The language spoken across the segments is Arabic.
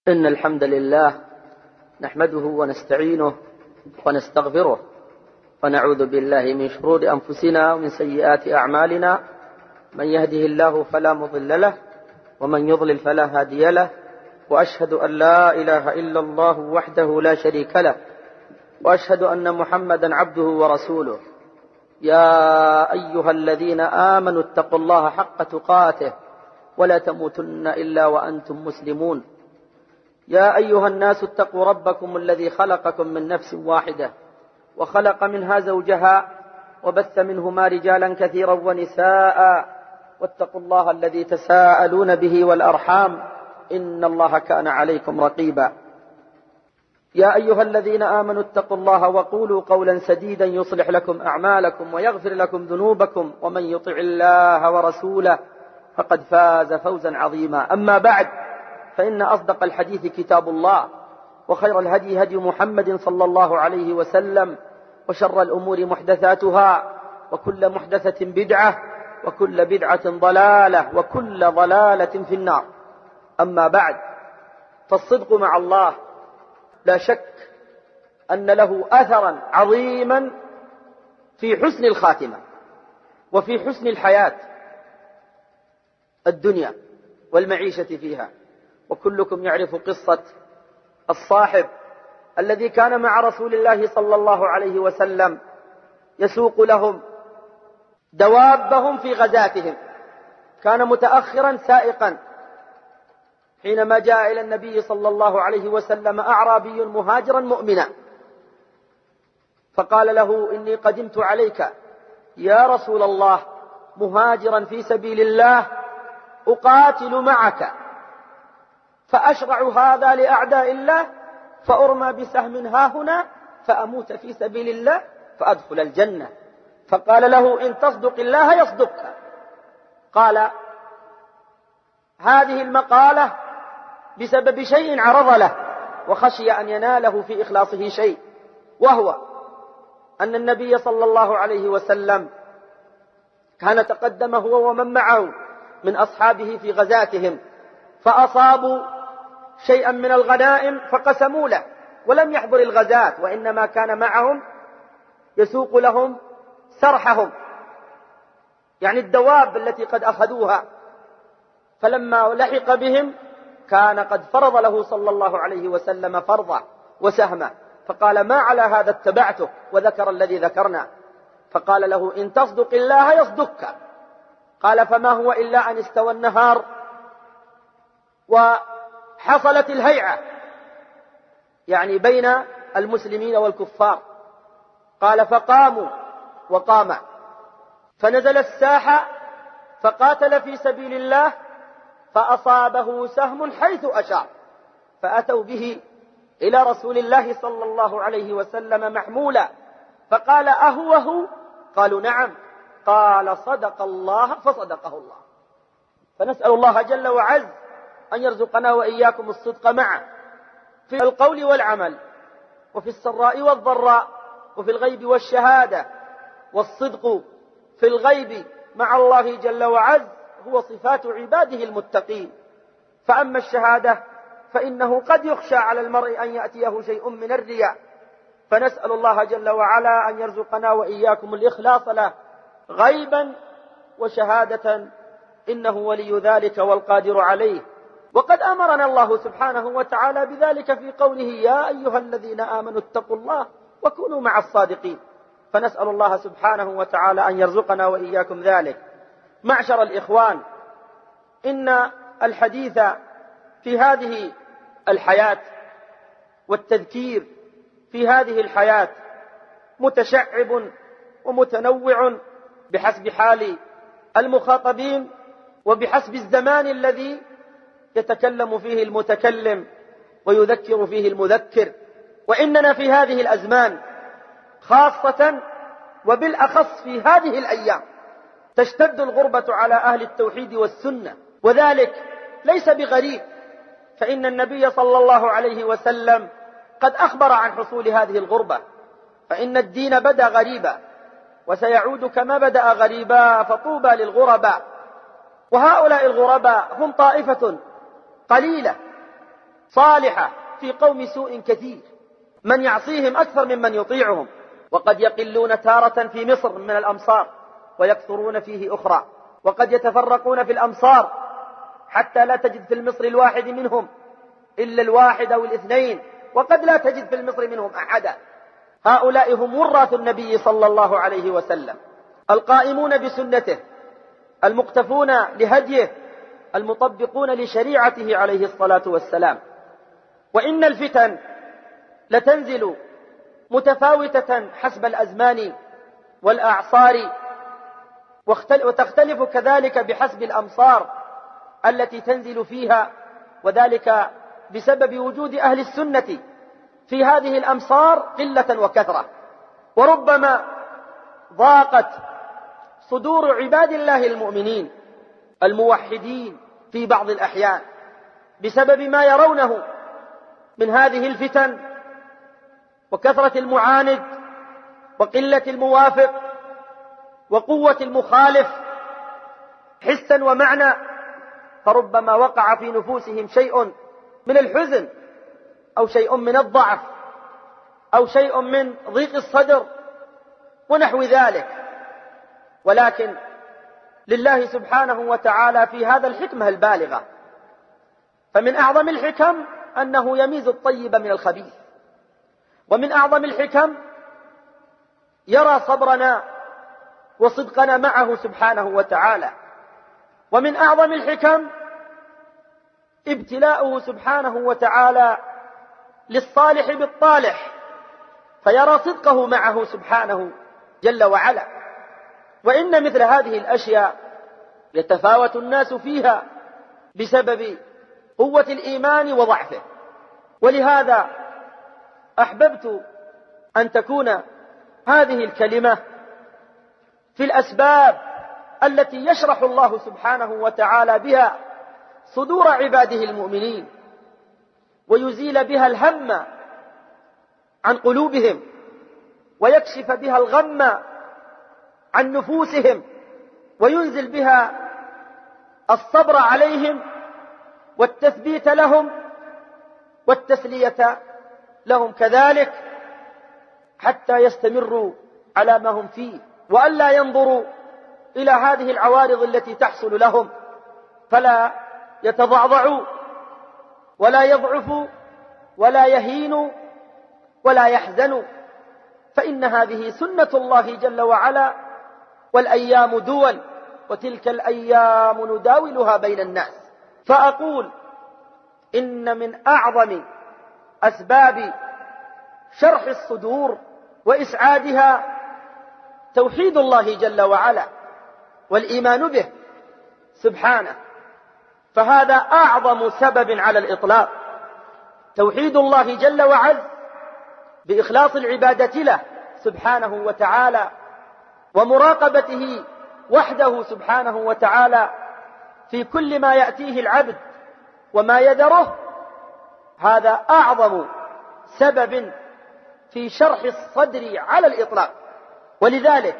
إن الحمد لله نحمده ونستعينه ونستغفره ونعوذ بالله من شرور أنفسنا ومن سيئات أعمالنا. من يهده الله فلا مضل له ومن يضلل فلا هادي له، وأشهد أن لا إله إلا الله وحده لا شريك له، وأشهد أن محمدا عبده ورسوله. يا أيها الذين آمنوا اتقوا الله حق تقاته ولا تموتن إلا وأنتم مسلمون. يا أيها الناس اتقوا ربكم الذي خلقكم من نفس واحدة وخلق منها زوجها وبث منهما رجالا كثيرا ونساء، واتقوا الله الذي تساءلون به والأرحام إن الله كان عليكم رقيبا. يا أيها الذين آمنوا اتقوا الله وقولوا قولا سديدا يصلح لكم أعمالكم ويغفر لكم ذنوبكم، ومن يطع الله ورسوله فقد فاز فوزا عظيما. أما بعد، فإن أصدق الحديث كتاب الله، وخير الهدي هدي محمد صلى الله عليه وسلم، وشر الأمور محدثاتها، وكل محدثة بدعة، وكل بدعة ضلالة، وكل ضلالة في النار. أما بعد، فالصدق مع الله لا شك أن له أثرا عظيما في حسن الخاتمة وفي حسن الحياة الدنيا والمعيشة فيها. وكلكم يعرف قصة الصاحب الذي كان مع رسول الله صلى الله عليه وسلم يسوق لهم دوابهم في غزاتهم. كان متأخرا سائقا حينما جاء إلى النبي صلى الله عليه وسلم أعرابي مهاجرا مؤمنا، فقال له: إني قدمت عليك يا رسول الله مهاجرا في سبيل الله أقاتل معك، فأشرع هذا لأعداء الله فأرمى بسهم هاهنا فأموت في سبيل الله فأدخل الجنة. فقال له: إن تصدق الله يصدقك. قال: هذه المقالة بسبب شيء عرض له وخشي أن يناله في إخلاصه شيء، وهو أن النبي صلى الله عليه وسلم كان تقدم هو ومن معه من أصحابه في غزاتهم، فأصابوا شيئا من الغنائم فقسموا له، ولم يحضر الغزاة، وإنما كان معهم يسوق لهم سرحهم، يعني الدواب التي قد أخذوها. فلما لحق بهم كان قد فرض له صلى الله عليه وسلم فرضا وسهما، فقال: ما على هذا اتبعته، وذكر الذي ذكرنا. فقال له: إن تصدق الله يصدقك. قال: فما هو إلا أن استوى النهار وحصلت الهيعة، يعني بين المسلمين والكفار. قال: فقاموا وقام، فنزل الساحة فقاتل في سبيل الله، فأصابه سهم حيث أشار، فأتوا به إلى رسول الله صلى الله عليه وسلم محمولا، فقال: أهوه؟ قالوا: نعم. قال: صدق الله فصدقه الله. فنسأل الله جل وعز أن يرزقنا وإياكم الصدق معه في القول والعمل، وفي السراء والضراء، وفي الغيب والشهادة. والصدق في الغيب مع الله جل وعز هو صفات عباده المتقين، فأما الشهادة فإنه قد يخشى على المرء أن يأتيه شيء من الرياء. فنسأل الله جل وعلا أن يرزقنا وإياكم الإخلاص له غيبا وشهادة، إنه ولي ذلك والقادر عليه. وقد أمرنا الله سبحانه وتعالى بذلك في قوله: يا أيها الذين آمنوا اتقوا الله وكونوا مع الصادقين. فنسأل الله سبحانه وتعالى أن يرزقنا وإياكم ذلك. معشر الإخوان، إن الحديث في هذه الحياة والتذكير في هذه الحياة متشعب ومتنوع بحسب حال المخاطبين وبحسب الزمان الذي يتكلم فيه المتكلم ويذكر فيه المذكر. وإننا في هذه الأزمان خاصة وبالأخص في هذه الأيام تشتد الغربة على أهل التوحيد والسنة، وذلك ليس بغريب، فإن النبي صلى الله عليه وسلم قد أخبر عن حصول هذه الغربة، فإن الدين بدأ غريبا وسيعود كما بدأ غريبا، فطوبى للغرباء. وهؤلاء الغرباء هم طائفة قليلة صالحة في قوم سوء كثير، من يعصيهم أكثر ممن يطيعهم، وقد يقلون تارة في مصر من الأمصار ويكثرون فيه أخرى، وقد يتفرقون في الأمصار حتى لا تجد في المصر الواحد منهم إلا الواحد أو الاثنين، وقد لا تجد في المصر منهم أحدا. هؤلاء هم وراث النبي صلى الله عليه وسلم، القائمون بسنته، المقتفون لهديه، المطبقون لشريعته عليه الصلاة والسلام. وإن الفتن لتنزل متفاوتة حسب الأزمان والأعصار، وتختلف كذلك بحسب الأمصار التي تنزل فيها، وذلك بسبب وجود أهل السنة في هذه الأمصار قلة وكثرة. وربما ضاقت صدور عباد الله المؤمنين الموحدين في بعض الأحيان بسبب ما يرونه من هذه الفتن وكثرة المعاند وقلة الموافق وقوة المخالف حسا ومعنى، فربما وقع في نفوسهم شيء من الحزن أو شيء من الضعف أو شيء من ضيق الصدر ونحو ذلك. ولكن لله سبحانه وتعالى في هذا الحكمة البالغة، فمن أعظم الحكم أنه يميز الطيب من الخبيث، ومن أعظم الحكم يرى صبرنا وصدقنا معه سبحانه وتعالى، ومن أعظم الحكم ابتلاؤه سبحانه وتعالى للصالح بالطالح فيرى صدقه معه سبحانه جل وعلا. وإن مثل هذه الأشياء يتفاوت الناس فيها بسبب قوة الإيمان وضعفه، ولهذا أحببت أن تكون هذه الكلمة في الأسباب التي يشرح الله سبحانه وتعالى بها صدور عباده المؤمنين ويزيل بها الهم عن قلوبهم ويكشف بها الغم عن نفوسهم وينزل بها الصبر عليهم والتثبيت لهم والتسلية لهم كذلك، حتى يستمروا على ما هم فيه، وألا ينظروا إلى هذه العوارض التي تحصل لهم فلا يتضعضعوا ولا يضعفوا ولا يهينوا ولا يحزنوا، فإن هذه سنة الله جل وعلا، والأيام دول وتلك الأيام نداولها بين الناس. فأقول إن من أعظم أسباب شرح الصدور وإسعادها توحيد الله جل وعلا والإيمان به سبحانه، فهذا أعظم سبب على الإطلاق، توحيد الله جل وعز بإخلاص العبادة له سبحانه وتعالى ومراقبته وحده سبحانه وتعالى في كل ما يأتيه العبد وما يذره، هذا أعظم سبب في شرح الصدر على الإطلاق. ولذلك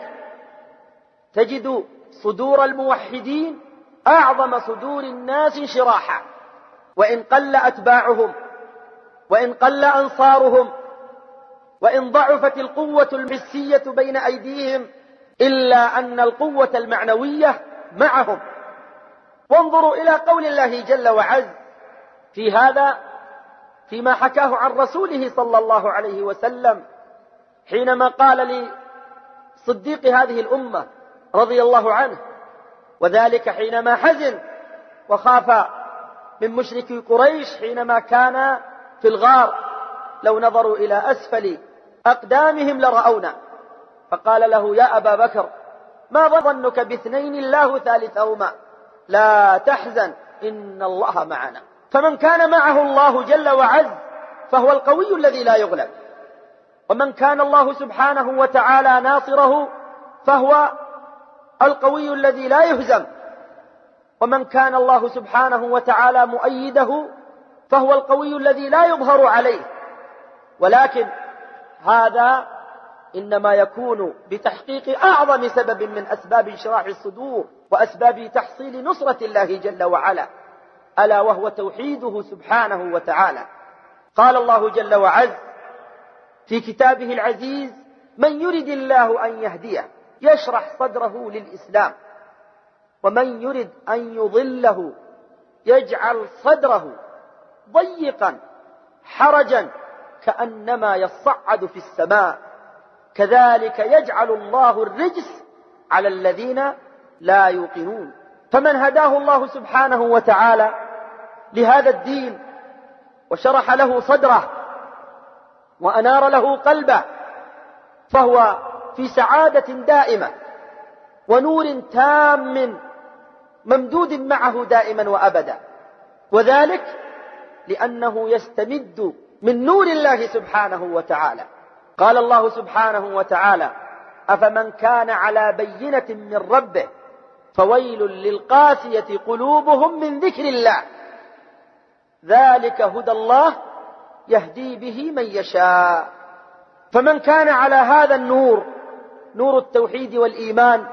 تجد صدور الموحدين أعظم صدور الناس انشراحا، وإن قل أتباعهم وإن قل أنصارهم وإن ضعفت القوة الحسية بين أيديهم، إلا أن القوة المعنوية معهم. وانظروا إلى قول الله جل وعز في هذا فيما حكاه عن رسوله صلى الله عليه وسلم حينما قال لصديق هذه الأمة رضي الله عنه، وذلك حينما حزن وخاف من مشركي قريش حينما كان في الغار، لو نظروا إلى أسفل أقدامهم لرأونا، فقال له: يا أبا بكر، ما ظنك باثنين الله ثالثهما، لا تحزن إن الله معنا. فمن كان معه الله جل وعز فهو القوي الذي لا يغلب، ومن كان الله سبحانه وتعالى ناصره فهو القوي الذي لا يهزم، ومن كان الله سبحانه وتعالى مؤيده فهو القوي الذي لا يظهر عليه. ولكن هذا إنما يكون بتحقيق أعظم سبب من أسباب انشراح الصدور وأسباب تحصيل نصرة الله جل وعلا، ألا وهو توحيده سبحانه وتعالى. قال الله جل وعز في كتابه العزيز: من يرد الله أن يهديه يشرح صدره للإسلام ومن يرد أن يضله يجعل صدره ضيقا حرجا كأنما يصعد في السماء كذلك يجعل الله الرجس على الذين لا يوقنون. فمن هداه الله سبحانه وتعالى لهذا الدين وشرح له صدره وأنار له قلبه فهو في سعادة دائمة ونور تام ممدود معه دائما وأبدا، وذلك لأنه يستمد من نور الله سبحانه وتعالى. قال الله سبحانه وتعالى: أفمن كان على بينة من ربه فويل للقاسية قلوبهم من ذكر الله ذلك هدى الله يهدي به من يشاء. فمن كان على هذا النور، نور التوحيد والإيمان،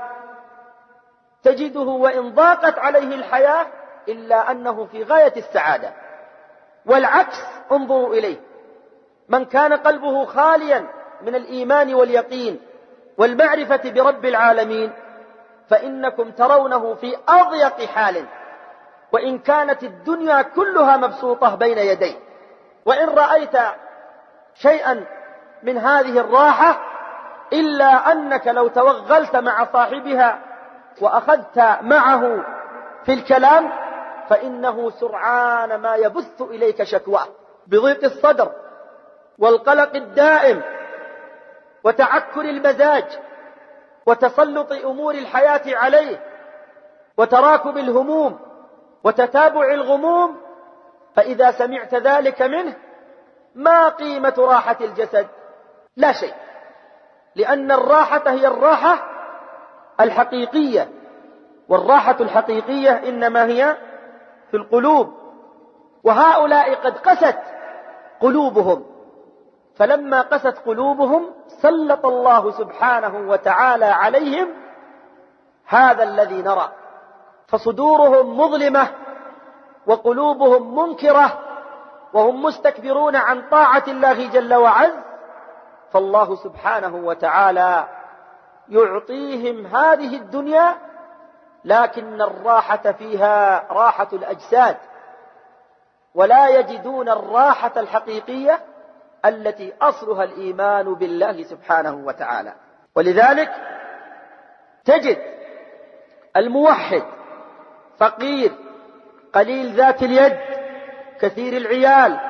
تجده وإن ضاقت عليه الحياة إلا أنه في غاية السعادة. والعكس انظروا إليه: من كان قلبه خاليا من الإيمان واليقين والمعرفة برب العالمين فإنكم ترونه في أضيق حال، وإن كانت الدنيا كلها مبسوطة بين يديه. وإن رأيت شيئا من هذه الراحة إلا أنك لو توغلت مع صاحبها وأخذت معه في الكلام فإنه سرعان ما يبث إليك شكواه بضيق الصدر والقلق الدائم وتعكر المزاج وتسلط أمور الحياة عليه وتراكم الهموم وتتابع الغموم. فإذا سمعت ذلك منه ما قيمة راحة الجسد؟ لا شيء، لأن الراحة هي الراحة الحقيقية، والراحة الحقيقية إنما هي في القلوب. وهؤلاء قد قست قلوبهم، فلما قست قلوبهم سلط الله سبحانه وتعالى عليهم هذا الذي نرى، فصدورهم مظلمة وقلوبهم منكرة وهم مستكبرون عن طاعة الله جل وعز. فالله سبحانه وتعالى يعطيهم هذه الدنيا، لكن الراحة فيها راحة الأجساد، ولا يجدون الراحة الحقيقية التي أصلها الإيمان بالله سبحانه وتعالى. ولذلك تجد الموحد فقير قليل ذات اليد كثير العيال،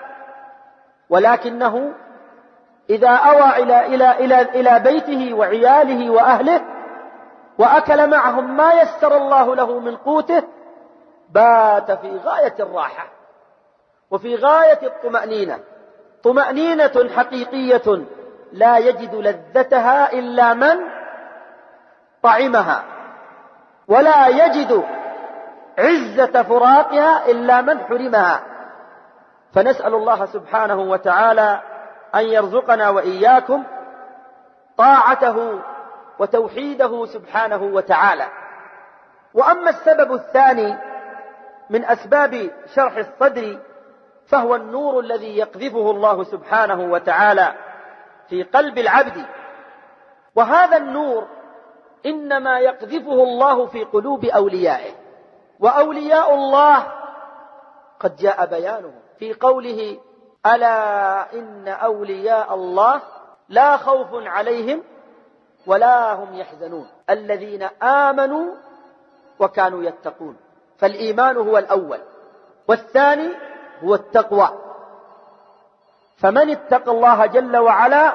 ولكنه إذا أوى إلى بيته وعياله وأهله وأكل معهم ما يسر الله له من قوته بات في غاية الراحة وفي غاية الطمأنينة، طمأنينة حقيقية لا يجد لذتها إلا من طعمها، ولا يجد عزة فراقها إلا من حرمها. فنسأل الله سبحانه وتعالى أن يرزقنا وإياكم طاعته وتوحيده سبحانه وتعالى. وأما السبب الثاني من أسباب شرح الصدر فهو النور الذي يقذفه الله سبحانه وتعالى في قلب العبد، وهذا النور إنما يقذفه الله في قلوب أوليائه. وأولياء الله قد جاء بيانه في قوله: ألا إن أولياء الله لا خوف عليهم ولا هم يحزنون الذين آمنوا وكانوا يتقون. فالإيمان هو الأول، والثاني هو التقوى. فمن اتقى الله جل وعلا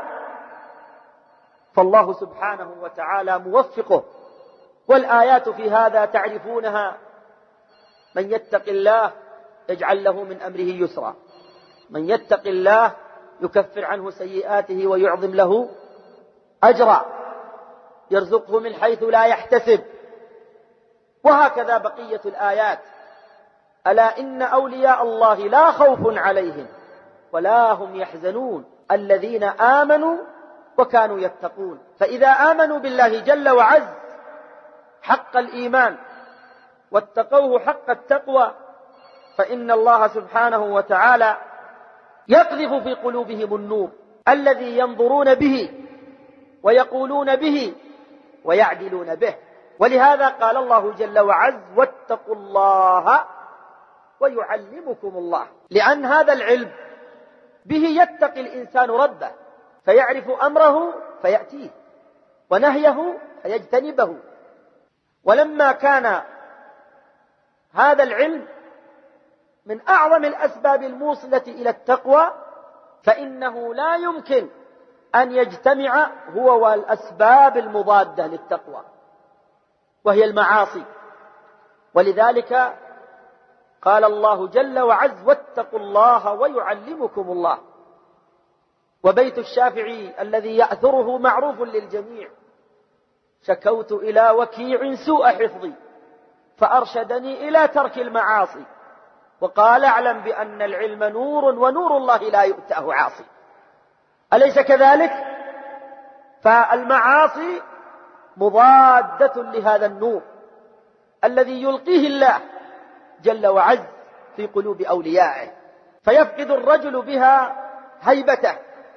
فالله سبحانه وتعالى موفقه، والآيات في هذا تعرفونها: من يتق الله يجعل له من أمره يسرا، من يتق الله يكفر عنه سيئاته ويعظم له أجرا، يرزقه من حيث لا يحتسب. وهكذا بقية الآيات: ألا إن أولياء الله لا خوف عليهم ولا هم يحزنون الذين آمنوا وكانوا يتقون. فإذا آمنوا بالله جل وعز حق الإيمان واتقوه حق التقوى فإن الله سبحانه وتعالى يقذف في قلوبهم النور الذي ينظرون به ويقولون به ويعدلون به. ولهذا قال الله جل وعز: واتقوا الله ويعلمكم الله، لأن هذا العلم به يتقي الإنسان ربه، فيعرف أمره فيأتيه ونهيه فيجتنبه. ولما كان هذا العلم من أعظم الأسباب الموصلة إلى التقوى، فإنه لا يمكن أن يجتمع هو والأسباب المضادة للتقوى وهي المعاصي. ولذلك قال الله جل وعز: واتقوا الله ويعلمكم الله. وبيت الشافعي الذي يأثره معروف للجميع: شكوت إلى وكيع سوء حفظي فأرشدني إلى ترك المعاصي، وقال: اعلم بأن العلم نور ونور الله لا يؤتاه عاصي. أليس كذلك؟ فالمعاصي مضادة لهذا النور الذي يلقيه الله جل وعز في قلوب أوليائه، فيفقد الرجل بها هيبته،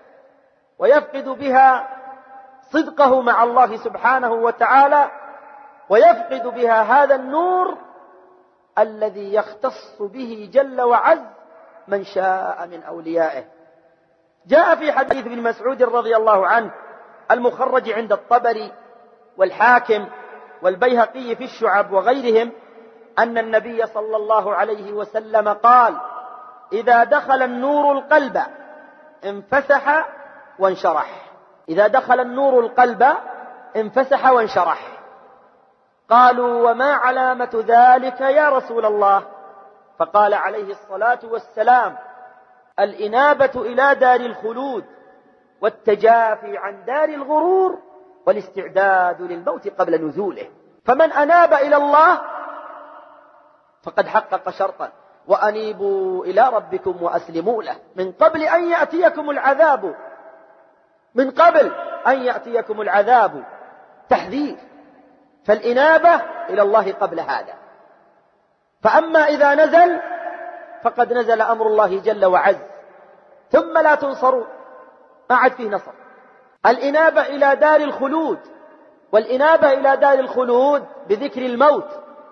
ويفقد بها صدقه مع الله سبحانه وتعالى، ويفقد بها هذا النور الذي يختص به جل وعز من شاء من أوليائه. جاء في حديث ابن مسعود رضي الله عنه المخرج عند الطبري والحاكم والبيهقي في الشعب وغيرهم أن النبي صلى الله عليه وسلم قال: إذا دخل النور القلب انفسح وانشرح. إذا دخل النور القلب انفسح وانشرح. قالوا: وما علامة ذلك يا رسول الله؟ فقال عليه الصلاة والسلام: الإنابة إلى دار الخلود، والتجافي عن دار الغرور، والاستعداد للموت قبل نزوله. فمن أناب إلى الله فقد حقق شرطا: وأنيبوا إلى ربكم وأسلموا له من قبل أن يأتيكم العذاب. من قبل أن يأتيكم العذاب تحذير، فالإنابة إلى الله قبل هذا. فأما إذا نزل فقد نزل أمر الله جل وعز، ثم لا تنصرون، ما عاد فيه نصر. الإنابة إلى دار الخلود، والإنابة إلى دار الخلود بذكر الموت،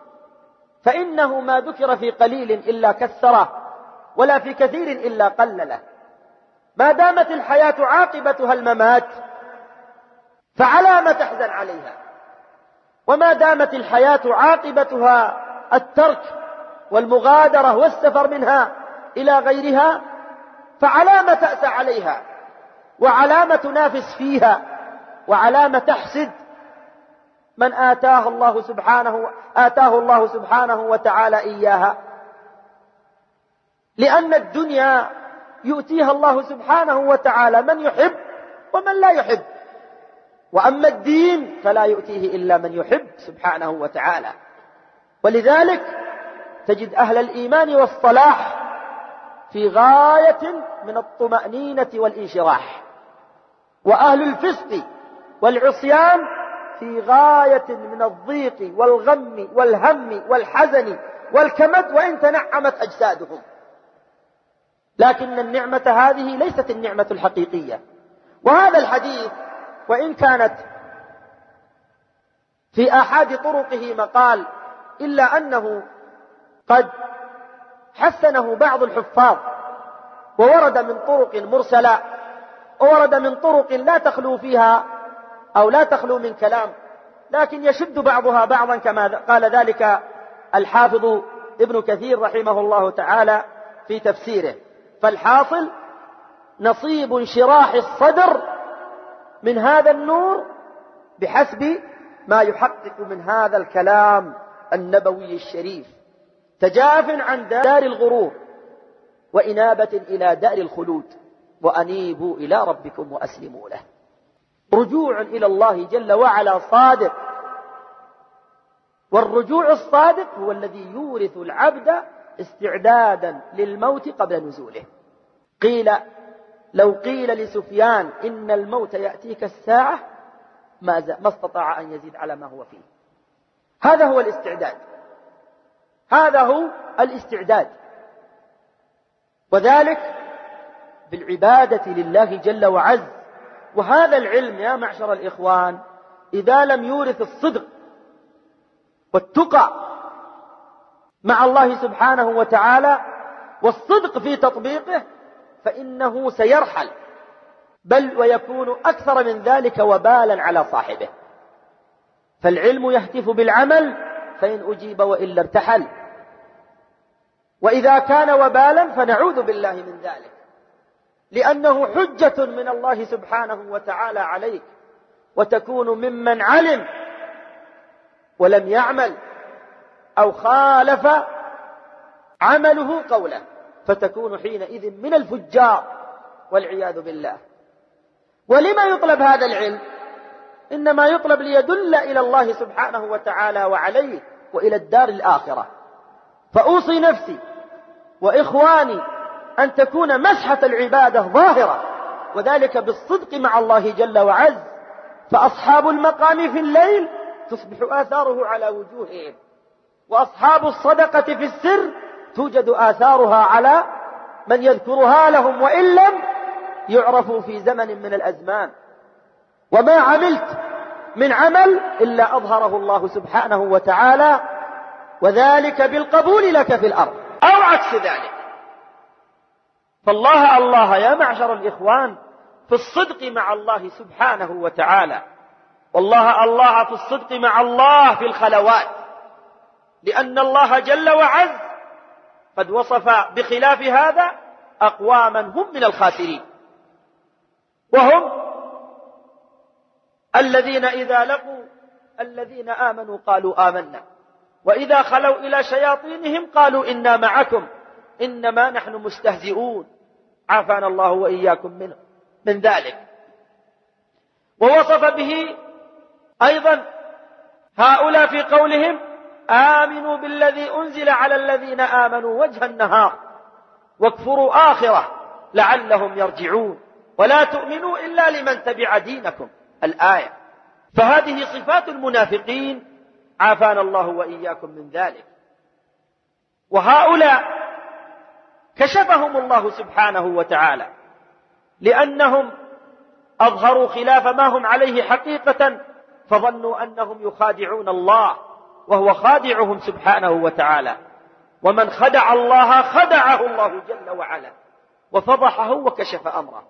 فإنه ما ذكر في قليل إلا كثره، ولا في كثير إلا قلله. ما دامت الحياة عاقبتها الممات فعلى ما تحزن عليها، وما دامت الحياة عاقبتها الترك والمغادرة والسفر منها إلى غيرها فعلى ما تأسى عليها، وعلى ما تنافس فيها، وعلى ما تحسد من آتاه الله سبحانه وتعالى إياها. لأن الدنيا يؤتيها الله سبحانه وتعالى من يحب ومن لا يحب، وأما الدين فلا يؤتيه إلا من يحب سبحانه وتعالى. ولذلك تجد أهل الإيمان والصلاح في غاية من الطمأنينة والانشراح، وأهل الفسق والعصيان في غاية من الضيق والغم والهم والحزن والكمد، وإن تنعمت أجسادهم. لكن النعمة هذه ليست النعمة الحقيقية. وهذا الحديث وإن كانت في أحد طرقه مقال، إلا أنه قد حسنه بعض الحفاظ، وورد من طرق مرسلة، وورد من طرق لا تخلو فيها أو لا تخلو من كلام، لكن يشد بعضها بعضا كما قال ذلك الحافظ ابن كثير رحمه الله تعالى في تفسيره. فالحاصل نصيب انشراح الصدر من هذا النور بحسب ما يحقق من هذا الكلام النبوي الشريف: تجاف عن دار الغرور، وإنابة إلى دار الخلود، وأنيبوا إلى ربكم وأسلموا له. رجوع إلى الله جل وعلا صادق، والرجوع الصادق هو الذي يورث العبد استعدادا للموت قبل نزوله. لو قيل لسفيان إن الموت يأتيك الساعة ما استطاع أن يزيد على ما هو فيه. هذا هو الاستعداد، هذا هو الاستعداد. وذلك بالعبادة لله جل وعز. وهذا العلم يا معشر الإخوان إذا لم يورث الصدق والتقى مع الله سبحانه وتعالى والصدق في تطبيقه فإنه سيرحل، بل ويكون أكثر من ذلك وبالا على صاحبه. فالعلم يهتف بالعمل فإن أجيب وإلا ارتحل، وإذا كان وبالا فنعوذ بالله من ذلك، لأنه حجة من الله سبحانه وتعالى عليك، وتكون ممن علم ولم يعمل أو خالف عمله قوله، فتكون حينئذ من الفجار والعياذ بالله. ولما يطلب هذا العلم؟ إنما يطلب ليدل إلى الله سبحانه وتعالى وعليه وإلى الدار الآخرة. فأوصي نفسي وإخواني أن تكون مسحة العبادة ظاهرة، وذلك بالصدق مع الله جل وعز. فأصحاب المقام في الليل تصبح آثاره على وجوههم، وأصحاب الصدقة في السر توجد آثارها على من يذكرها لهم، وإن لم يعرفوا في زمن من الأزمان. وما عملت من عمل إلا أظهره الله سبحانه وتعالى، وذلك بالقبول لك في الأرض أو عكس ذلك. فالله يا معشر الإخوان في الصدق مع الله سبحانه وتعالى، والله في الصدق مع الله في الخلوات، لأن الله جل وعز قد وصف بخلاف هذا أقواما هم من الخاسرين، وهم الذين إذا لقوا الذين آمنوا قالوا آمنا، وإذا خلوا إلى شياطينهم قالوا إنا معكم إنما نحن مستهزئون، عافانا الله وإياكم من ذلك. ووصف به أيضا هؤلاء في قولهم آمنوا بالذي أنزل على الذين آمنوا وجه النهار واكفروا آخره لعلهم يرجعون ولا تؤمنوا إلا لمن تبع دينكم، الآية. فهذه صفات المنافقين، عافانا الله وإياكم من ذلك. وهؤلاء كشفهم الله سبحانه وتعالى، لأنهم أظهروا خلاف ما هم عليه حقيقة، فظنوا أنهم يخادعون الله وهو خادعهم سبحانه وتعالى. ومن خدع الله خدعه الله جل وعلا وفضحه وكشف أمره.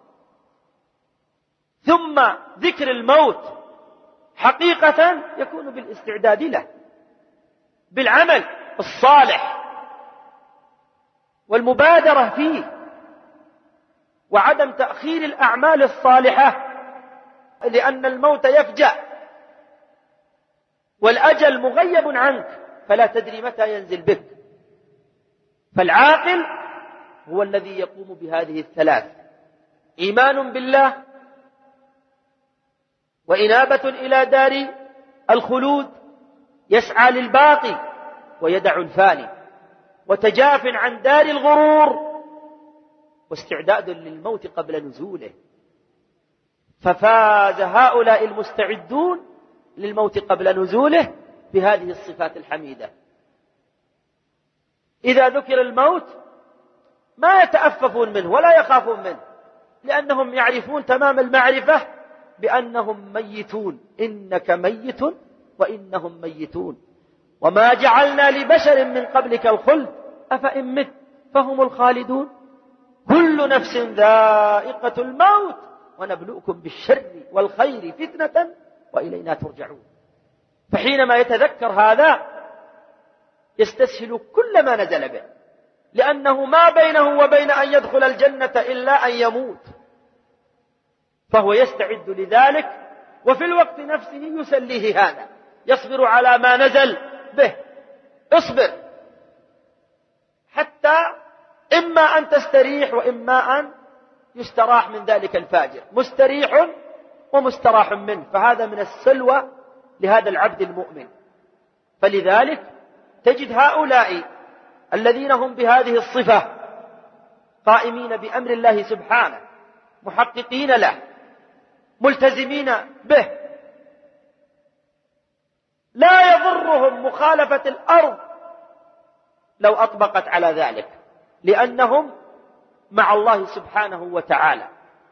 ثم ذكر الموت حقيقة يكون بالاستعداد له، بالعمل الصالح والمبادرة فيه، وعدم تأخير الأعمال الصالحة، لأن الموت يفجأ والأجل مغيب عنك فلا تدري متى ينزل بك. فالعاقل هو الذي يقوم بهذه الثلاث: إيمان بالله، وإنابة إلى دار الخلود، يسعى للباقي ويدع الفاني، وتجاف عن دار الغرور، واستعداد للموت قبل نزوله. ففاز هؤلاء المستعدون للموت قبل نزوله بهذه الصفات الحميدة. إذا ذكر الموت ما يتأففون منه ولا يخافون منه، لأنهم يعرفون تمام المعرفة بأنهم ميتون، إنك ميت وإنهم ميتون، وما جعلنا لبشر من قبلك الخلد أفإن مت فهم الخالدون، كل نفس ذائقة الموت ونبلوكم بالشر والخير فتنة وإلينا ترجعون. فحينما يتذكر هذا يستسهل كل ما نزل به، لأنه ما بينه وبين أن يدخل الجنة إلا أن يموت، فهو يستعد لذلك، وفي الوقت نفسه يسليه هذا، يصبر على ما نزل به. اصبر حتى إما أن تستريح وإما أن يستراح من ذلك الفاجر، مستريح ومستراح منه، فهذا من السلوى لهذا العبد المؤمن. فلذلك تجد هؤلاء الذين هم بهذه الصفة قائمين بأمر الله سبحانه، محققين له، ملتزمين به، لا يضرهم مخالفة الأرض لو أطبقت على ذلك، لأنهم مع الله سبحانه وتعالى،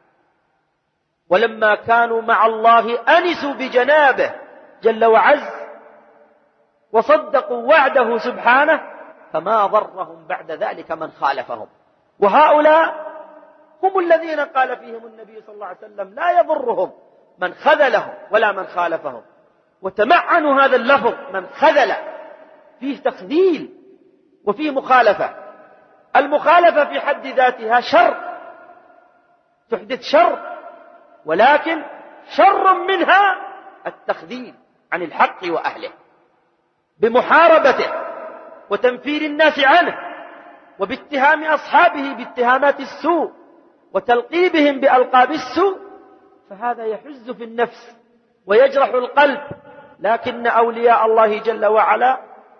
ولما كانوا مع الله أنسوا بجنابه جل وعز وصدقوا وعده سبحانه، فما ضرهم بعد ذلك من خالفهم. وهؤلاء هم الذين قال فيهم النبي صلى الله عليه وسلم لا يضرهم من خذلهم ولا من خالفهم. وتمعنوا هذا اللفظ من خذل، فيه تخذيل وفيه مخالفة. المخالفة في حد ذاتها شر، تحدث شر، ولكن شر منها التخذيل عن الحق وأهله بمحاربته وتنفير الناس عنه وباتهام أصحابه باتهامات السوء وتلقيبهم بألقاب السوء، فهذا يحز في النفس ويجرح القلب. لكن أولياء الله جل وعلا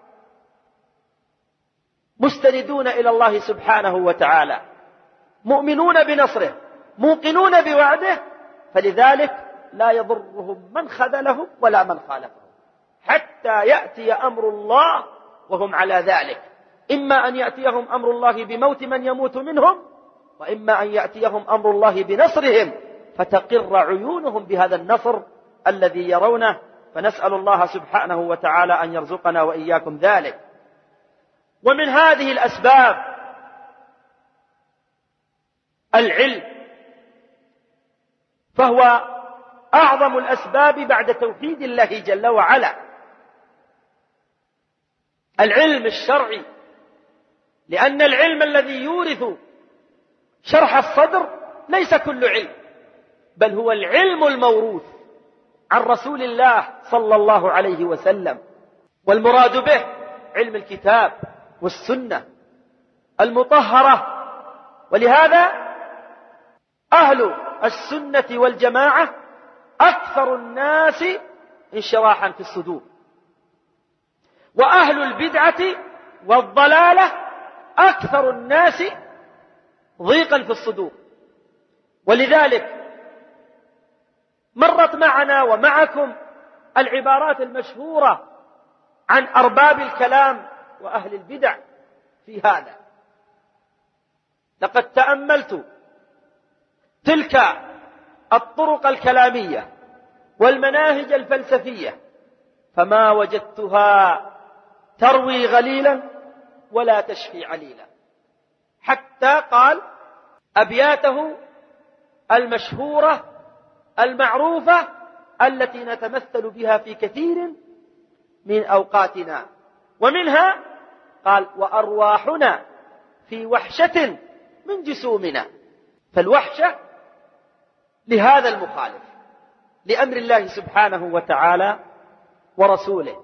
مستندون إلى الله سبحانه وتعالى، مؤمنون بنصره، موقنون بوعده، فلذلك لا يضرهم من خذلهم ولا من خالفهم حتى يأتي أمر الله وهم على ذلك. إما أن يأتيهم أمر الله بموت من يموت منهم، وإما أن يأتيهم أمر الله بنصرهم فتقر عيونهم بهذا النصر الذي يرونه. فنسأل الله سبحانه وتعالى أن يرزقنا وإياكم ذلك. ومن هذه الأسباب العلم، فهو أعظم الأسباب بعد توحيد الله جل وعلا، العلم الشرعي، لأن العلم الذي يورث شرح الصدر ليس كل علم، بل هو العلم الموروث عن رسول الله صلى الله عليه وسلم، والمراد به علم الكتاب والسنة المطهرة. ولهذا أهل السنة والجماعة أكثر الناس انشراحا في الصدور، وأهل البدعة والضلالة أكثر الناس ضيقا في الصدور. ولذلك مرت معنا ومعكم العبارات المشهورة عن أرباب الكلام وأهل البدع في هذا. لقد تأملت تلك الطرق الكلامية والمناهج الفلسفية فما وجدتها تروي غليلا ولا تشفي عليلا، حتى قال أبياته المشهورة المعروفة التي نتمثل بها في كثير من أوقاتنا، ومنها قال وأرواحنا في وحشة من جسومنا. فالوحشة لهذا المخالف لأمر الله سبحانه وتعالى ورسوله،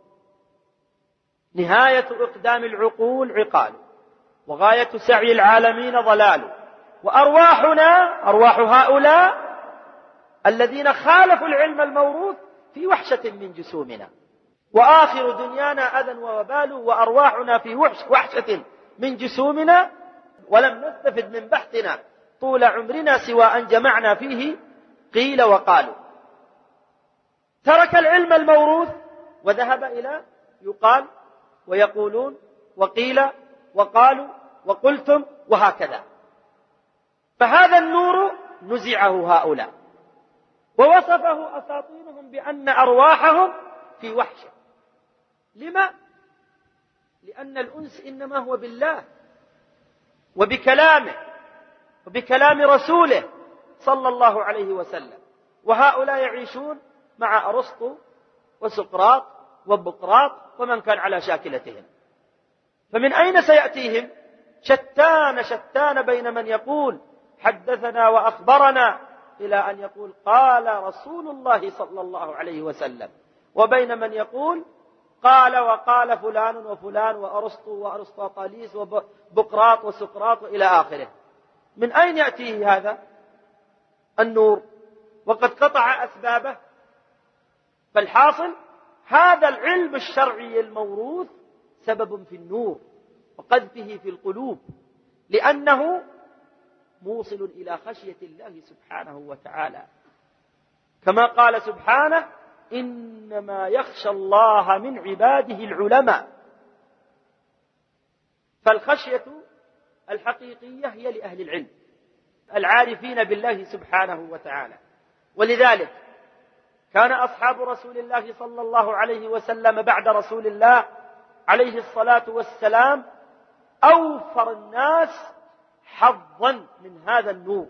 نهاية إقدام العقول عقال، وغاية سعي العالمين ضلال، وأرواحنا أرواح هؤلاء الذين خالفوا العلم الموروث في وحشة من جسومنا، وآخر دنيانا أذى ووبال، وأرواحنا في وحشة من جسومنا، ولم نستفد من بحثنا طول عمرنا سوى أن جمعنا فيه قيل وقالوا. ترك العلم الموروث وذهب إلى يقال ويقولون وقيل وقالوا وقلتم وهكذا. فهذا النور نزعه هؤلاء، ووصفه أساطينهم بأن أرواحهم في وحشة. لما؟ لأن الأنس إنما هو بالله وبكلامه وبكلام رسوله صلى الله عليه وسلم، وهؤلاء يعيشون مع أرسطو وسقراط وبقراط ومن كان على شاكلتهم. فمن أين سيأتيهم؟ شتان بين من يقول حدثنا وأخبرنا إلى أن يقول قال رسول الله صلى الله عليه وسلم، وبين من يقول قال وقال فلان وفلان وأرسطو وأرسطاطاليس وبقراط وسقراط إلى آخره. من أين يأتيه هذا النور وقد قطع أسبابه؟ فالحاصل هذا العلم الشرعي الموروث سبب في النور وقذفه في القلوب، لأنه موصل إلى خشية الله سبحانه وتعالى، كما قال سبحانه إنما يخشى الله من عباده العلماء. فالخشية الحقيقية هي لأهل العلم العارفين بالله سبحانه وتعالى. ولذلك كان أصحاب رسول الله صلى الله عليه وسلم بعد رسول الله عليه الصلاة والسلام أوفر الناس حظا من هذا النور.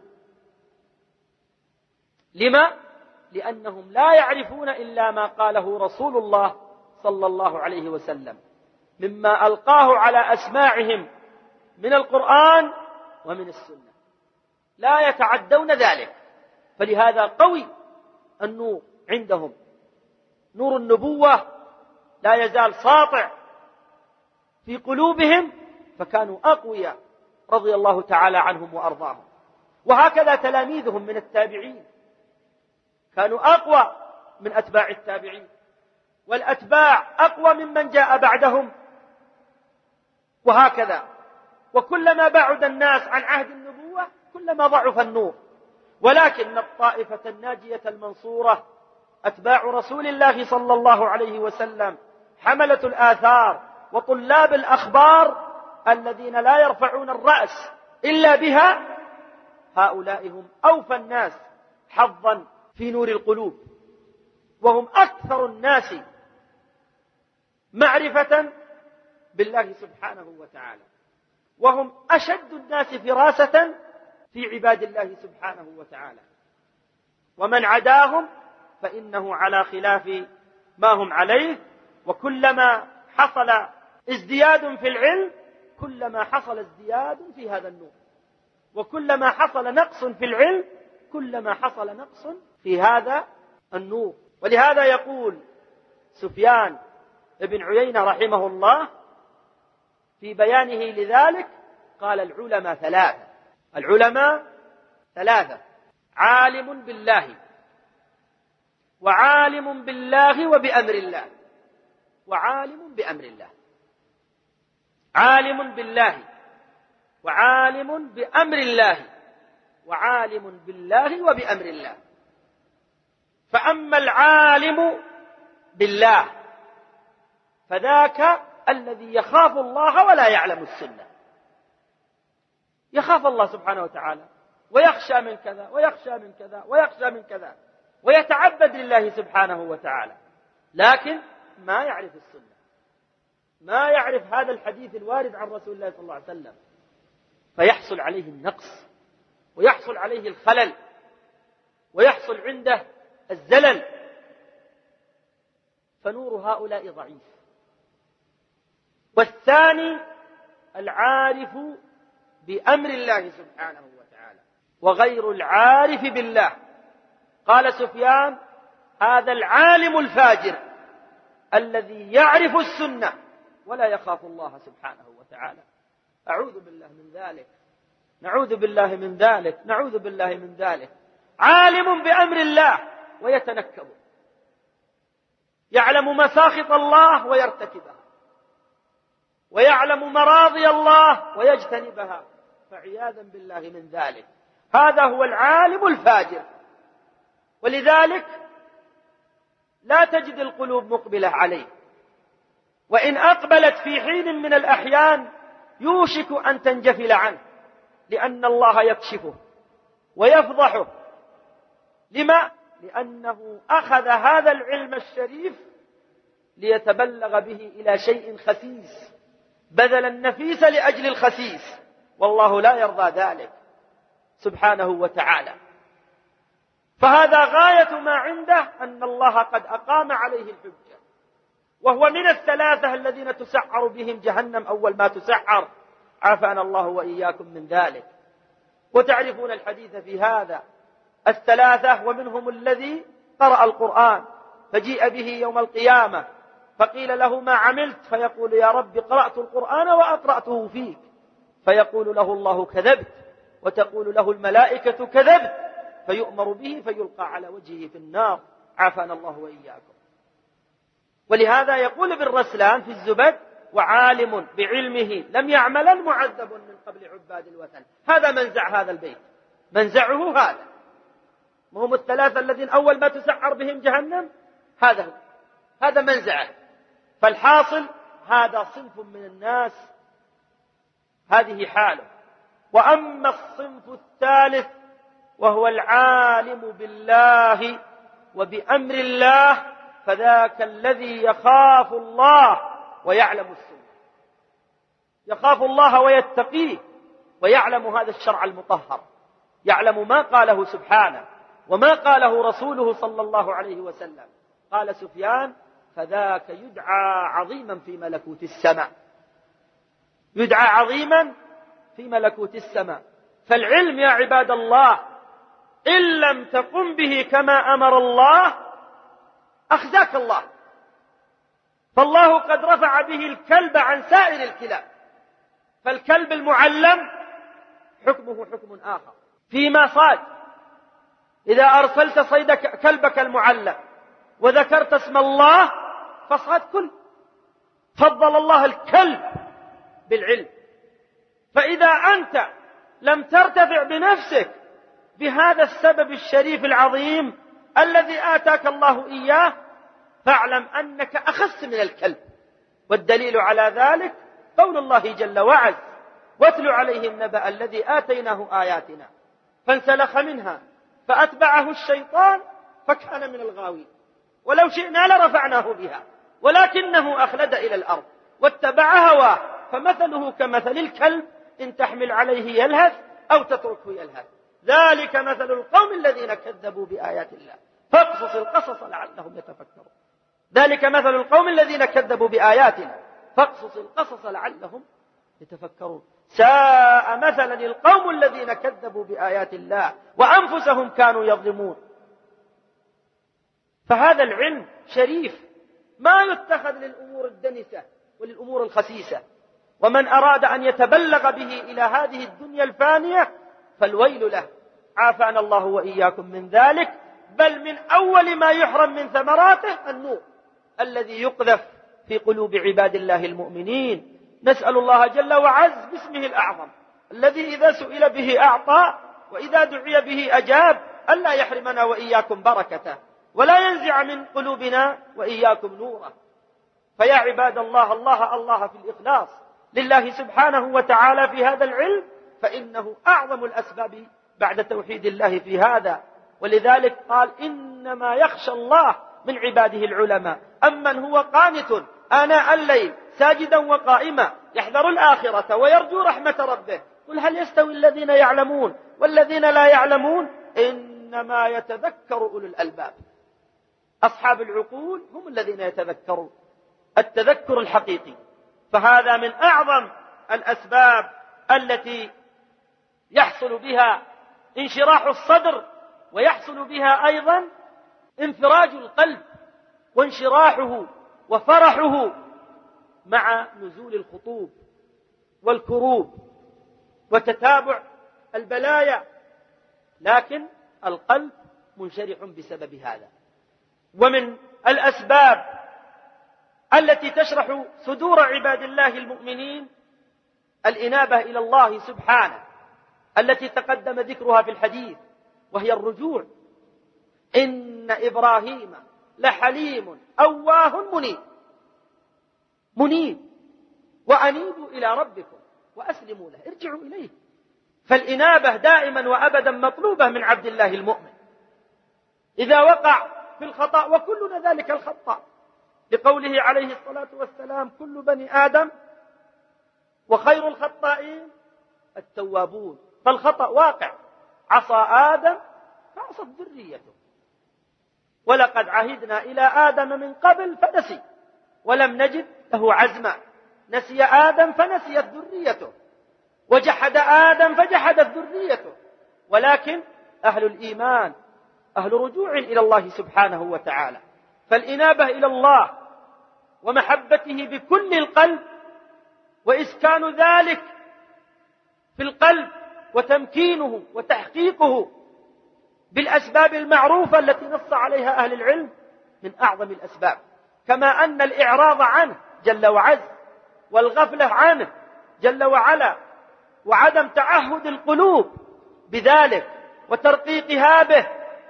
لما؟ لأنهم لا يعرفون إلا ما قاله رسول الله صلى الله عليه وسلم مما ألقاه على أسماعهم من القرآن ومن السنة، لا يتعدون ذلك. فلهذا قوي النور عندهم، نور النبوة لا يزال ساطع في قلوبهم، فكانوا أقوياء رضي الله تعالى عنهم وأرضاهم. وهكذا تلاميذهم من التابعين كانوا أقوى من أتباع التابعين، والأتباع أقوى ممن جاء بعدهم، وهكذا. وكلما بعد الناس عن عهد النبوة كلما ضعف النور. ولكن الطائفة الناجية المنصورة أتباع رسول الله صلى الله عليه وسلم، حملة الآثار وطلاب الأخبار الذين لا يرفعون الرأس إلا بها، هؤلاء هم أوفى الناس حظا في نور القلوب، وهم أكثر الناس معرفة بالله سبحانه وتعالى، وهم أشد الناس فراسة في عباد الله سبحانه وتعالى. ومن عداهم فإنه على خلاف ما هم عليه. وكلما حصل ازدياد في العلم كلما حصل ازدياد في هذا النور، وكلما حصل نقص في العلم كلما حصل نقص في هذا النور. ولهذا يقول سفيان بن عيينة رحمه الله في بيانه لذلك، قال العلماء ثلاثة. العلماء ثلاثة: عالم بالله، وعالم بالله وبأمر الله، وعالم بأمر الله. عالم بالله، وعالم بأمر الله، وعالم بالله وبأمر الله. فأما العالم بالله فذاك الذي يخاف الله ولا يعلم السنة، يخاف الله سبحانه وتعالى ويخشى من كذا ويخشى من كذا ويخشى من كذا، ويتعبد لله سبحانه وتعالى، لكن ما يعرف السنة، ما يعرف هذا الحديث الوارد عن رسول الله صلى الله عليه وسلم، فيحصل عليه النقص ويحصل عليه الخلل ويحصل عنده الزلل، فنور هؤلاء ضعيف. والثاني العارف بأمر الله سبحانه وتعالى، وغير العارف بالله. قال سفيان: هذا العالم الفاجر الذي يعرف السنة ولا يخاف الله سبحانه وتعالى. أعوذ بالله من ذلك، نعوذ بالله من ذلك، نعوذ بالله من ذلك. عالم بأمر الله ويتنكب، يعلم مساخط الله ويرتكبها، ويعلم مراضي الله ويجتنبها، فعياذا بالله من ذلك. هذا هو العالم الفاجر. ولذلك لا تجد القلوب مقبلة عليه، وإن أقبلت في حين من الأحيان يوشك أن تنجفل عنه، لأن الله يكشفه ويفضحه. لما؟ لأنه أخذ هذا العلم الشريف ليتبلغ به إلى شيء خسيس، بذل النفيس لأجل الخسيس، والله لا يرضى ذلك سبحانه وتعالى. فهذا غاية ما عنده، أن الله قد أقام عليه الحجة، وهو من الثلاثة الذين تسعر بهم جهنم أول ما تسعر، عافانا الله وإياكم من ذلك. وتعرفون الحديث في هذا، الثلاثة ومنهم الذي قرأ القرآن فجيء به يوم القيامة فقيل له: ما عملت؟ فيقول: يا رب قرأت القرآن وأقرأته فيك. فيقول له الله: كذبت. وتقول له الملائكة: كذبت. فيؤمر به فيلقى على وجهه في النار، عافانا الله وإياكم. ولهذا يقول ابن رسلان في الزبد: وعالم بعلمه لم يعملا معذب من قبل عباد الوثن. هذا منزع هذا البيت، منزعه هذا، وهم الثلاثة الذين أول ما تسعر بهم جهنم، هذا منزعه. فالحاصل هذا صنف من الناس، هذه حاله. وأما الصنف الثالث وهو العالم بالله وبأمر الله فذاك الذي يخاف الله ويعلم السنة، يخاف الله ويتقيه ويعلم هذا الشرع المطهر، يعلم ما قاله سبحانه وما قاله رسوله صلى الله عليه وسلم. قال سفيان: فذاك يدعى عظيما في ملكوت السماء، يدعى عظيما في ملكوت السماء. فالعلم يا عباد الله إن لم تقم به كما أمر الله أخزاك الله، فالله قد رفع به الكلب عن سائر الكلاب، فالكلب المعلم حكمه حكم آخر فيما صاد. إذا أرسلت صيد كلبك المعلم وذكرت اسم الله فصاد كل، فضل الله الكلب بالعلم. فإذا أنت لم ترتفع بنفسك بهذا السبب الشريف العظيم الذي آتاك الله إياه فاعلم أنك أخس من الكلب. والدليل على ذلك قول الله جل وعز: واتل عليهم نبأ الذي آتيناه آياتنا فانسلخ منها فأتبعه الشيطان فكان من الغاوين ولو شئنا لرفعناه بها ولكنه أخلد إلى الأرض واتبع هواه فمثله كمثل الكلب إن تحمل عليه يلهث أو تتركه يلهث، ذلك مثل القوم الذين كذبوا بآيات الله فاقصص القصص لعلهم يتفكرون. ذلك مثل القوم الذين كذبوا بآياتنا فاقصص القصص لعلهم يتفكرون. ساء مثلا القوم الذين كذبوا بآيات الله وأنفسهم كانوا يظلمون. فهذا العلم شريف ما يتخذ للأمور الدنسة وللأمور الخسيسة، ومن أراد أن يتبلغ به إلى هذه الدنيا الفانية فالويل له، عافانا الله وإياكم من ذلك. بل من أول ما يحرم من ثمراته النور الذي يقذف في قلوب عباد الله المؤمنين. نسأل الله جل وعز باسمه الأعظم الذي إذا سئل به أعطى وإذا دعي به أجاب ألا يحرمنا وإياكم بركته ولا ينزع من قلوبنا وإياكم نوره. فيا عباد الله، الله في الإخلاص لله سبحانه وتعالى في هذا العلم، فإنه أعظم الأسباب بعد توحيد الله في هذا. ولذلك قال: إنما يخشى الله من عباده العلماء. أمن هو قانت آناء الليل ساجدا وقائما يحذر الآخرة ويرجو رحمة ربه. قل هل يستوي الذين يعلمون والذين لا يعلمون؟ إنما يتذكر أولو الألباب. أصحاب العقول هم الذين يتذكرون التذكر الحقيقي. فهذا من أعظم الأسباب التي يحصل بها انشراح الصدر، ويحصل بها أيضا انفراج القلب وانشراحه وفرحه مع نزول الخطوب والكروب وتتابع البلايا، لكن القلب منشرح بسبب هذا. ومن الأسباب التي تشرح صدور عباد الله المؤمنين الإنابة إلى الله سبحانه التي تقدم ذكرها في الحديث، وهي الرجوع. إن إبراهيم لحليم أواه منيب وأنيبوا إلى ربكم وأسلموا له، ارجعوا إليه. فالإنابة دائما وأبدا مطلوبة من عبد الله المؤمن إذا وقع في الخطأ، وكلنا ذلك الخطأ، لقوله عليه الصلاة والسلام: كل بني آدم وخير الخطائين التوابون. فالخطأ واقع، عصى آدم فعصت ذريته، ولقد عهدنا إلى آدم من قبل فنسي ولم نجد له عزما. نسي آدم فنسيت ذريته، وجحد آدم فجحدت ذريته. ولكن أهل الإيمان أهل رجوع إلى الله سبحانه وتعالى. فالإنابة إلى الله ومحبته بكل القلب وإسكان ذلك في القلب وتمكينه وتحقيقه بالأسباب المعروفة التي نص عليها أهل العلم من أعظم الأسباب. كما أن الإعراض عنه جل وعز والغفلة عنه جل وعلا وعدم تعهد القلوب بذلك وترقيقها به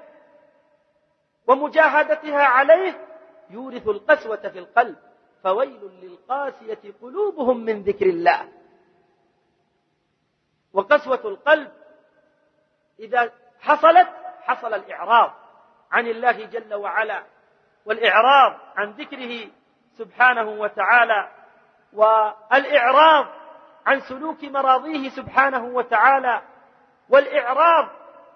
ومجاهدتها عليه يورث القسوة في القلب. فويل للقاسية قلوبهم من ذكر الله. وقسوة القلب إذا حصل الإعراض عن الله جل وعلا، والإعراض عن ذكره سبحانه وتعالى، والإعراض عن سلوك مراضيه سبحانه وتعالى، والإعراض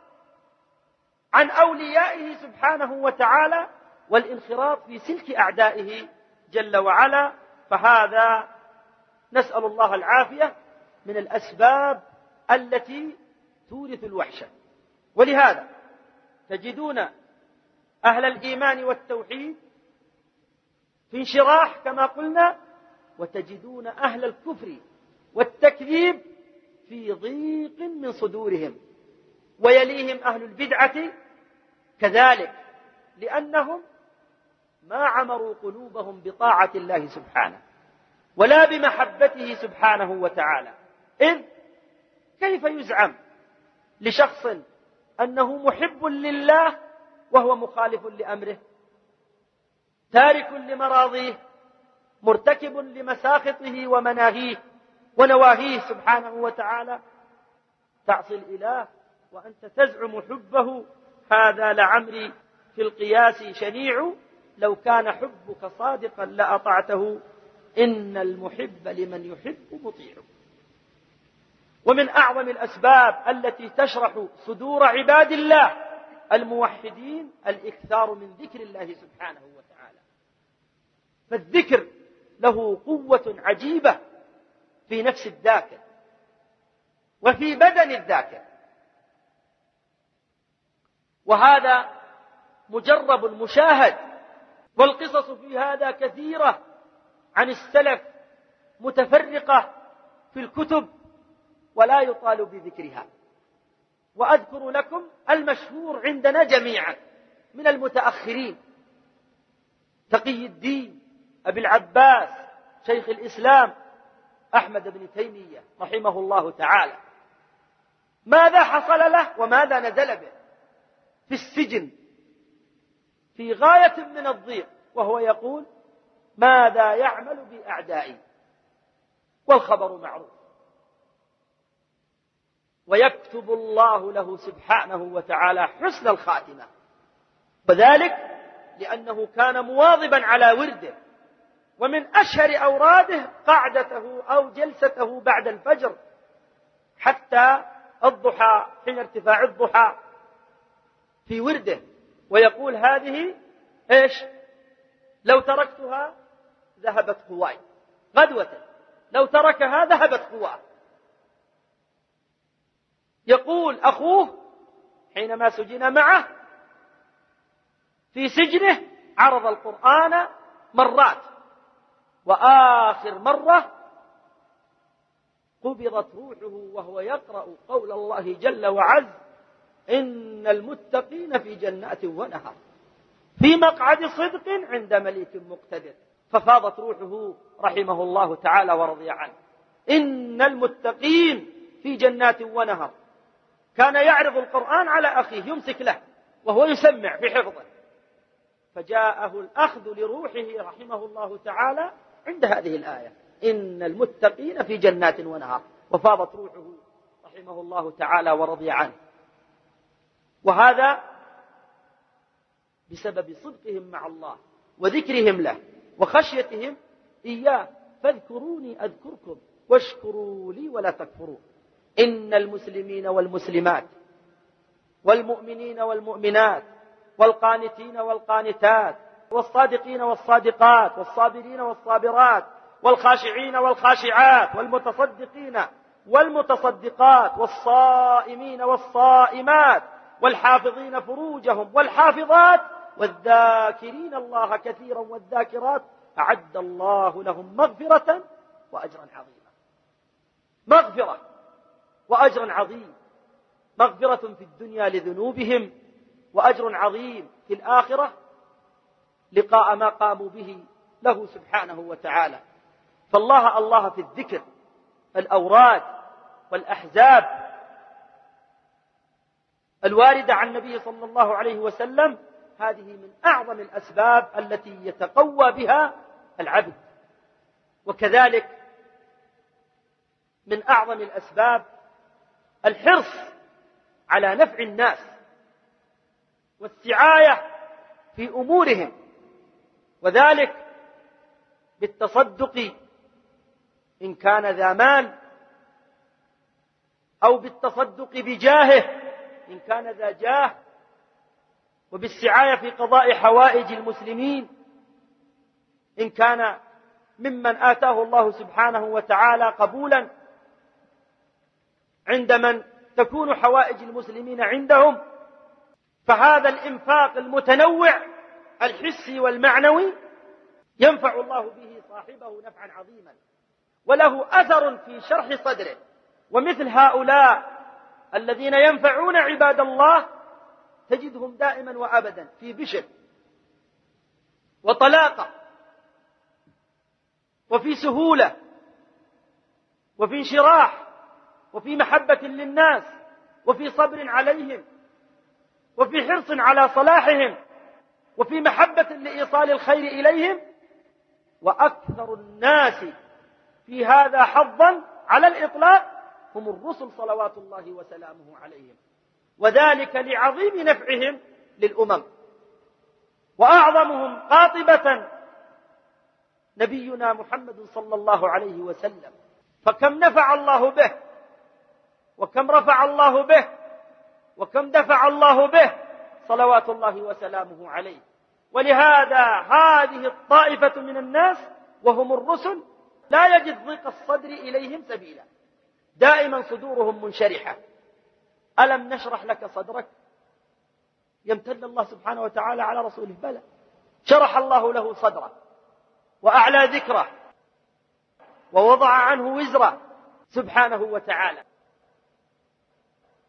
عن أوليائه سبحانه وتعالى، والانخراط في سلك أعدائه جل وعلا. فهذا نسأل الله العافية من الأسباب التي تورث الوحشة. ولهذا تجدون أهل الإيمان والتوحيد في انشراح كما قلنا، وتجدون أهل الكفر والتكذيب في ضيق من صدورهم، ويليهم أهل البدعة كذلك، لأنهم ما عمروا قلوبهم بطاعة الله سبحانه ولا بمحبته سبحانه وتعالى. إذ كيف يزعم لشخص أنه محب لله وهو مخالف لأمره، تارك لمراضيه، مرتكب لمساخطه ومناهيه ونواهيه سبحانه وتعالى؟ تعصي الإله وأنت تزعم حبه، هذا لعمري في القياس شنيع، لو كان حبك صادقا لأطعته، إن المحب لمن يحب مطيع. ومن أعظم الأسباب التي تشرح صدور عباد الله الموحدين الإكثار من ذكر الله سبحانه وتعالى. فالذكر له قوة عجيبة في نفس الذاكر وفي بدن الذاكر، وهذا مجرب مشاهد، والقصص في هذا كثيرة عن السلف متفرقة في الكتب ولا يطال بذكرها. وأذكر لكم المشهور عندنا جميعا من المتأخرين، تقي الدين أبي العباس شيخ الإسلام أحمد بن تيمية رحمه الله تعالى. ماذا حصل له وماذا نزل به؟ في السجن في غاية من الضيق، وهو يقول: ماذا يعمل بأعدائي؟ والخبر معروف. ويكتب الله له سبحانه وتعالى حسن الخاتمة، وذلك لأنه كان مواظبا على ورده، ومن أشهر أوراده قعدته أو جلسته بعد الفجر حتى الضحى، حين ارتفاع الضحى في ورده، ويقول: هذه إيش؟ لو تركتها ذهبت قواي، غدوة لو تركها ذهبت قواه. يقول أخوه حينما سجن معه في سجنه: عرض القرآن مرات، وآخر مرة قبضت روحه وهو يقرأ قول الله جل وعز: إن المتقين في جنات ونهر في مقعد صدق عند مليك مقتدر. ففاضت روحه رحمه الله تعالى ورضي عنه. إن المتقين في جنات ونهر. كان يعرض القرآن على أخيه يمسك له وهو يسمع بحفظه، فجاءه الأخذ لروحه رحمه الله تعالى عند هذه الآية: إن المتقين في جنات ونهر، وفاضت روحه رحمه الله تعالى ورضي عنه. وهذا بسبب صدقهم مع الله وذكرهم له وخشيتهم إياه. فاذكروني أذكركم واشكروا لي ولا تكفرون. إن المسلمين والمسلمات والمؤمنين والمؤمنات والقانتين والقانتات والصادقين والصادقات والصابرين والصابرات والخاشعين والخاشعات والمتصدقين والمتصدقات والصائمين والصائمات والحافظين فروجهم والحافظات والذاكرين الله كثيرا والذاكرات أعد الله لهم مغفرة وأجرا عظيما. مغفرة وأجرا عظيم، مغفرة في الدنيا لذنوبهم، وأجر عظيم في الآخرة لقاء ما قاموا به له سبحانه وتعالى. فالله الله في الذكر، الأوراد والأحزاب الواردة عن النبي صلى الله عليه وسلم، هذه من أعظم الأسباب التي يتقوى بها العبد. وكذلك من أعظم الأسباب الحرص على نفع الناس والسعاية في أمورهم، وذلك بالتصدق إن كان ذا مال، أو بالتصدق بجاهه إن كان ذا جاه، وبالسعاية في قضاء حوائج المسلمين إن كان ممن آتاه الله سبحانه وتعالى قبولا عند من تكون حوائج المسلمين عندهم. فهذا الإنفاق المتنوع الحسي والمعنوي ينفع الله به صاحبه نفعا عظيما، وله أثر في شرح صدره. ومثل هؤلاء الذين ينفعون عباد الله تجدهم دائما وأبدا في بشر وطلاقة وفي سهولة وفي انشراح وفي محبة للناس وفي صبر عليهم وفي حرص على صلاحهم وفي محبة لإيصال الخير إليهم. وأكثر الناس في هذا حظا على الإطلاق هم الرسل صلوات الله وسلامه عليهم، وذلك لعظيم نفعهم للأمم. وأعظمهم قاطبة نبينا محمد صلى الله عليه وسلم، فكم نفع الله به وكم رفع الله به وكم دفع الله به صلوات الله وسلامه عليه. ولهذا هذه الطائفة من الناس وهم الرسل لا يجد ضيق الصدر إليهم سبيلا، دائما صدورهم منشرحة. ألم نشرح لك صدرك؟ يمتن الله سبحانه وتعالى على رسوله، بلى شرح الله له صدره وأعلى ذكره ووضع عنه وزره سبحانه وتعالى.